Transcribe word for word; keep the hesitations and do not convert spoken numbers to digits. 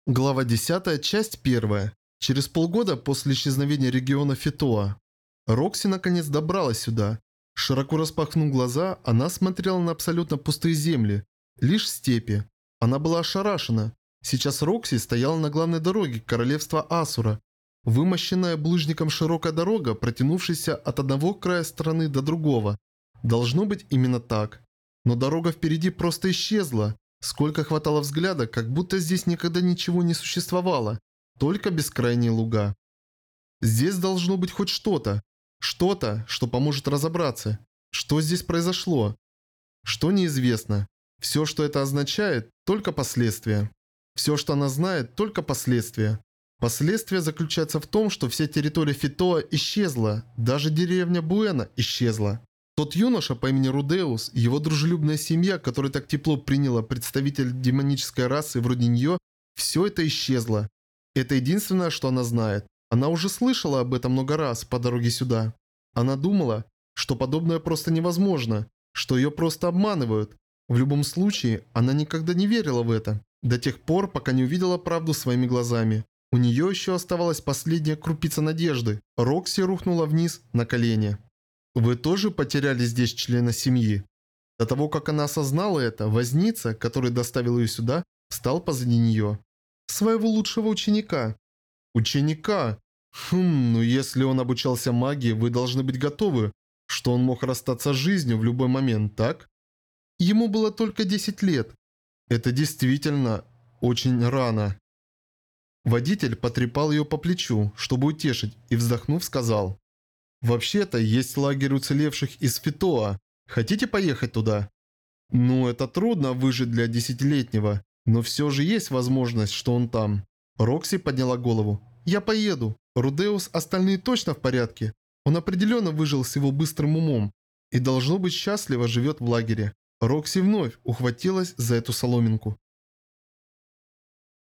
Глава десятая, часть первая. Через полгода после исчезновения региона Фитоа. Рокси наконец добралась сюда. Широко распахнув глаза, она смотрела на абсолютно пустые земли. Лишь степи. Она была ошарашена. Сейчас Рокси стояла на главной дороге королевства Асура. Вымощенная булыжником широкая дорога, протянувшаяся от одного края страны до другого. Должно быть именно так. Но дорога впереди просто исчезла. Сколько хватало взгляда, как будто здесь никогда ничего не существовало. Только бескрайние луга. Здесь должно быть хоть что-то. Что-то, что поможет разобраться. Что здесь произошло? Что неизвестно. Все, что это означает, только последствия. Все, что она знает, только последствия. Последствия заключаются в том, что вся территория Фитоа исчезла. Даже деревня Буэна исчезла. Тот юноша по имени Рудеус, его дружелюбная семья, которая так тепло приняла представитель демонической расы вроде нее, все это исчезло. Это единственное, что она знает. Она уже слышала об этом много раз по дороге сюда. Она думала, что подобное просто невозможно, что ее просто обманывают. В любом случае, она никогда не верила в это, до тех пор, пока не увидела правду своими глазами. У нее еще оставалась последняя крупица надежды. Рокси рухнула вниз на колени. Вы тоже потеряли здесь члена семьи? До того, как она осознала это, возница, который доставил ее сюда, встал позади нее. Своего лучшего ученика. Ученика? Хм, ну если он обучался магии, вы должны быть готовы, что он мог расстаться с жизнью в любой момент, так? Ему было только десять лет. Это действительно очень рано. Водитель потрепал ее по плечу, чтобы утешить, и вздохнув сказал: «Вообще-то есть лагерь уцелевших из Фитоа. Хотите поехать туда?» «Ну, это трудно выжить для десятилетнего, но все же есть возможность, что он там». Рокси подняла голову. «Я поеду. Рудеус, остальные точно в порядке. Он определенно выжил с его быстрым умом и должно быть счастливо живет в лагере». Рокси вновь ухватилась за эту соломинку.